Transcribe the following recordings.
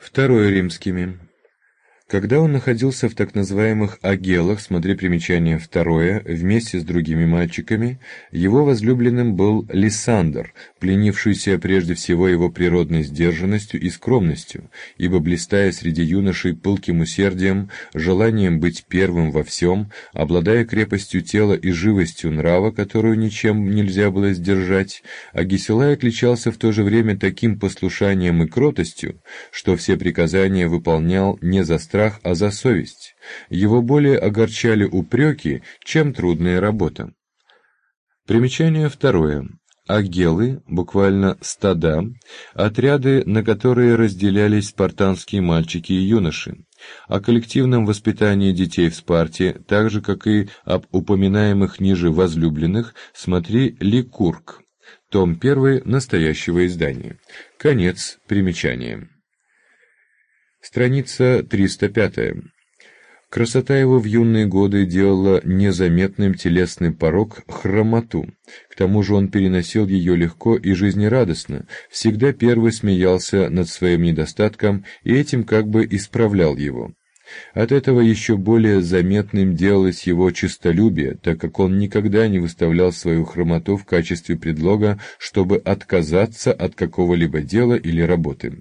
Второе римскими. Когда он находился в так называемых агелах, смотри примечание второе, вместе с другими мальчиками, его возлюбленным был Лисандр, пленившийся прежде всего его природной сдержанностью и скромностью, ибо, блистая среди юношей пылким усердием, желанием быть первым во всем, обладая крепостью тела и живостью нрава, которую ничем нельзя было сдержать, Агесилай отличался в то же время таким послушанием и кротостью, что все приказания выполнял не за страх, а за совесть. Его более огорчали упреки, чем трудная работа. Примечание второе. Агелы, буквально стада, отряды, на которые разделялись спартанские мальчики и юноши. О коллективном воспитании детей в Спарте, так же, как и об упоминаемых ниже возлюбленных, смотри Ликург, том 1 настоящего издания. Конец примечания. Страница 305. Красота его в юные годы делала незаметным телесный порок хромоту. К тому же он переносил ее легко и жизнерадостно, всегда первый смеялся над своим недостатком и этим как бы исправлял его. От этого еще более заметным делалось его честолюбие, так как он никогда не выставлял свою хромоту в качестве предлога, чтобы отказаться от какого-либо дела или работы.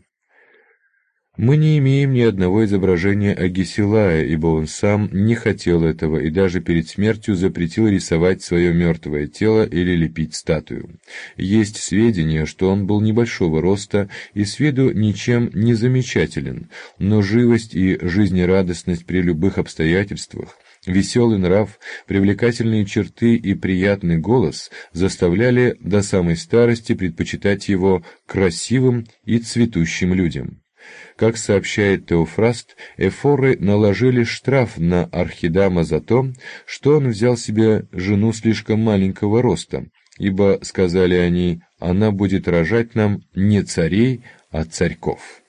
Мы не имеем ни одного изображения Агесилая, ибо он сам не хотел этого и даже перед смертью запретил рисовать свое мертвое тело или лепить статую. Есть сведения, что он был небольшого роста и с виду ничем не замечателен, но живость и жизнерадостность при любых обстоятельствах, веселый нрав, привлекательные черты и приятный голос заставляли до самой старости предпочитать его красивым и цветущим людям. Как сообщает Теофраст, эфоры наложили штраф на Архидама за то, что он взял себе жену слишком маленького роста, ибо, сказали они, она будет рожать нам не царей, а царьков.